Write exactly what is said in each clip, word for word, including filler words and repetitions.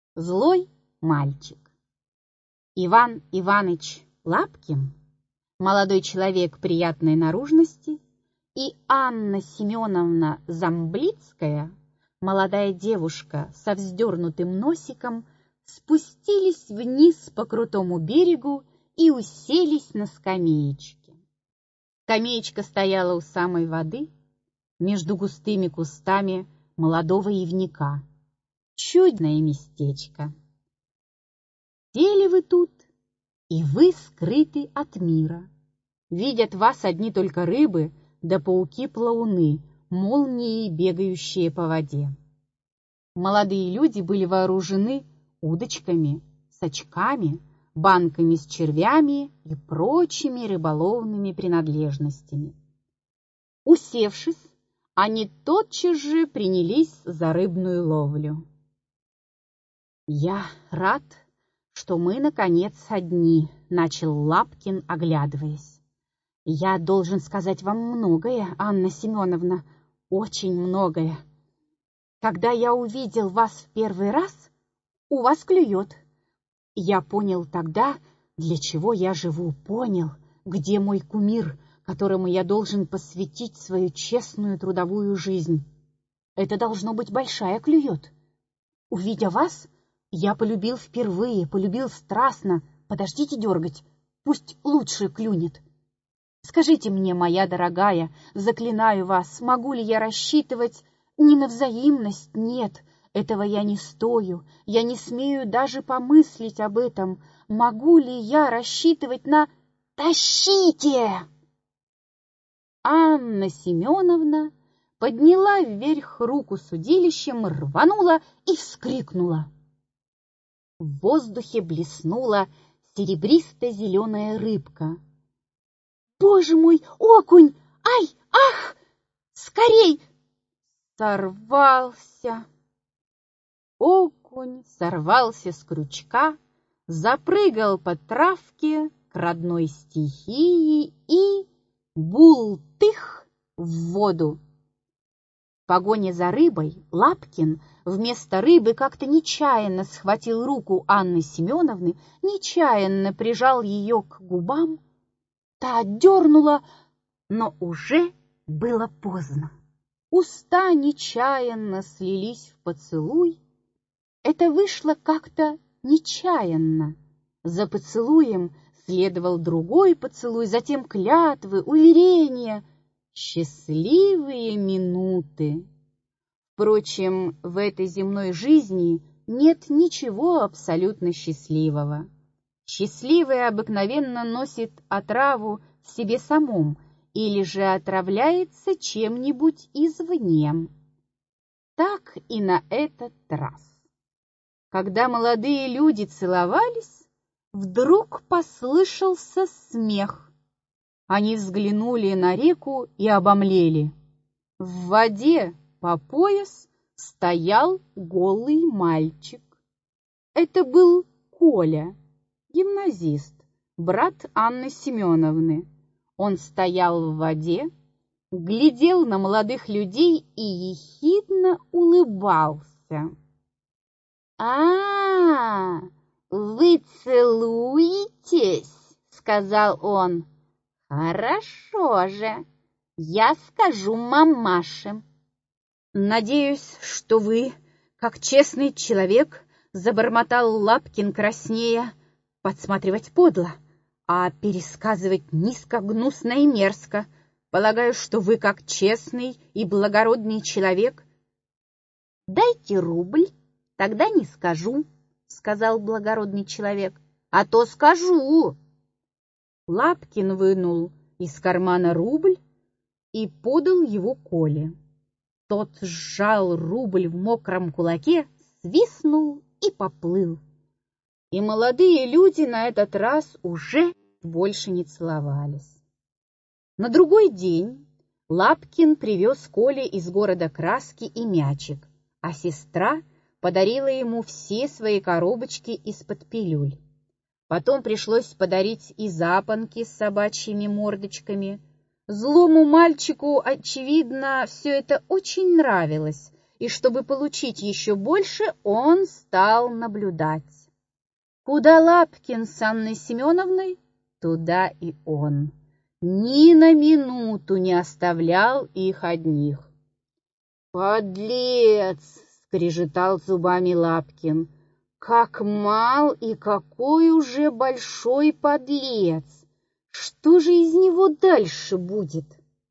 Злой мальчик. Иван Иваныч Лапкин, молодой человек приятной наружности, и Анна Семеновна Замблицкая, молодая девушка со вздернутым носиком, спустились вниз по крутому берегу и уселись на скамеечке. Скамеечка стояла у самой воды, между густыми кустами молодого ивника. Чудное местечко. Сели вы тут, и вы скрыты от мира. Видят вас одни только рыбы, да пауки-плауны, молнии, бегающие по воде. Молодые люди были вооружены удочками, сачками, банками с червями и прочими рыболовными принадлежностями. Усевшись, они тотчас же принялись за рыбную ловлю. «Я рад, что мы, наконец, одни», — начал Лапкин, оглядываясь. «Я должен сказать вам многое, Анна Семеновна, очень многое. Когда я увидел вас в первый раз, у вас клюет. Я понял тогда, для чего я живу, понял, где мой кумир, которому я должен посвятить свою честную трудовую жизнь. Это должно быть большая клюет. Увидя вас, я полюбил впервые, полюбил страстно. Подождите дергать, пусть лучше клюнет. Скажите мне, моя дорогая, заклинаю вас, могу ли я рассчитывать не на взаимность? Нет, этого я не стою, я не смею даже помыслить об этом. Могу ли я рассчитывать на... Тащите!» Анна Семеновна подняла вверх руку с удилищем, рванула и вскрикнула. В воздухе блеснула серебристо-зеленая рыбка. «Боже мой, окунь! Ай, ах! Скорей!» Сорвался. Окунь сорвался с крючка, запрыгал по травке к родной стихии и бултых в воду. В погоне за рыбой Лапкин вместо рыбы как-то нечаянно схватил руку Анны Семеновны, нечаянно прижал ее к губам. Та отдернула, но уже было поздно. Уста нечаянно слились в поцелуй. Это вышло как-то нечаянно. За поцелуем следовал другой поцелуй, затем клятвы, уверения. Счастливые минуты. Впрочем, в этой земной жизни нет ничего абсолютно счастливого. Счастливое обыкновенно носит отраву в себе самом или же отравляется чем-нибудь извне. Так и на этот раз. Когда молодые люди целовались, вдруг послышался смех. Они взглянули на реку и обомлели. В воде по пояс стоял голый мальчик. Это был Коля, гимназист, брат Анны Семеновны. Он стоял в воде, глядел на молодых людей и ехидно улыбался. «А, вы целуетесь?» — сказал он. «Хорошо же, я скажу мамаше». «Надеюсь, что вы, как честный человек, — забормотал Лапкин краснея, — подсматривать подло, а пересказывать низко, гнусно и мерзко. Полагаю, что вы, как честный и благородный человек...» «Дайте рубль, тогда не скажу», — сказал благородный человек. «А то скажу». Лапкин вынул из кармана рубль и подал его Коле. Тот сжал рубль в мокром кулаке, свистнул и поплыл. И молодые люди на этот раз уже больше не целовались. На другой день Лапкин привез Коле из города краски и мячик, а сестра подарила ему все свои коробочки из-под пилюль. Потом пришлось подарить и запонки с собачьими мордочками. Злому мальчику, очевидно, все это очень нравилось, и чтобы получить еще больше, он стал наблюдать. Куда Лапкин с Анной Семеновной, туда и он. Ни на минуту не оставлял их одних. «Подлец!» — скрежетал зубами Лапкин. «Как мал и какой уже большой подлец! Что же из него дальше будет?»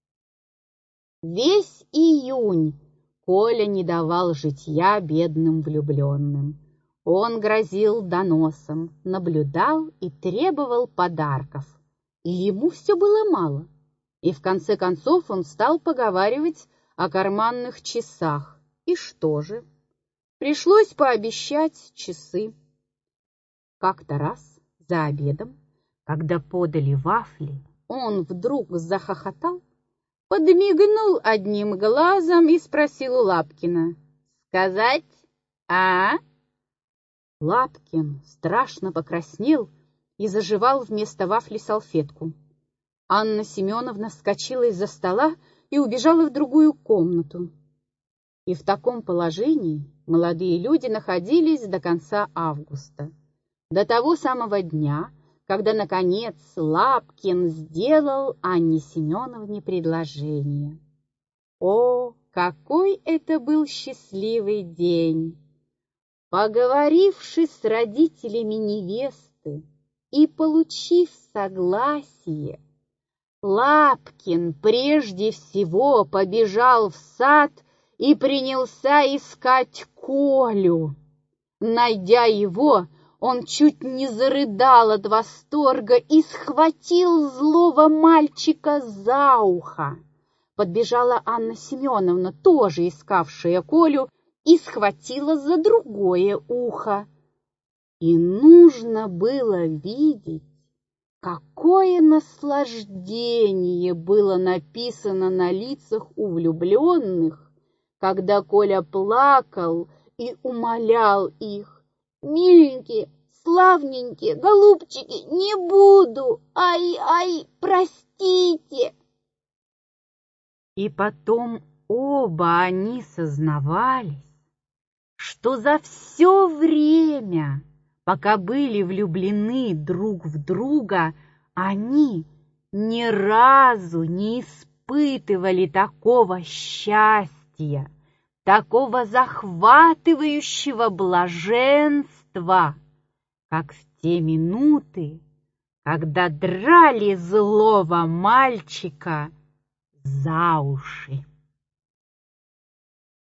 Весь июнь Коля не давал житья бедным влюбленным. Он грозил доносом, наблюдал и требовал подарков. И ему все было мало. И в конце концов он стал поговаривать о карманных часах. И что же? Пришлось пообещать часы. Как-то раз за обедом, когда подали вафли, он вдруг захохотал, подмигнул одним глазом и спросил у Лапкина: «Сказать, а?» Лапкин страшно покраснел и зажевал вместо вафли салфетку. Анна Семеновна вскочила из-за стола и убежала в другую комнату. И в таком положении молодые люди находились до конца августа, до того самого дня, когда, наконец, Лапкин сделал Анне Семеновне предложение. О, какой это был счастливый день! Поговоривши с родителями невесты и получив согласие, Лапкин прежде всего побежал в сад и принялся искать Колю. Найдя его, он чуть не зарыдал от восторга и схватил злого мальчика за ухо. Подбежала Анна Семеновна, тоже искавшая Колю, и схватила за другое ухо. И нужно было видеть, какое наслаждение было написано на лицах у влюбленных, когда Коля плакал и умолял их: «Миленькие, славненькие, голубчики, не буду, ай-ай, простите!» И потом оба они сознавались, что за все время, пока были влюблены друг в друга, они ни разу не испытывали такого счастья, такого захватывающего блаженства, как в те минуты, когда драли злого мальчика за уши.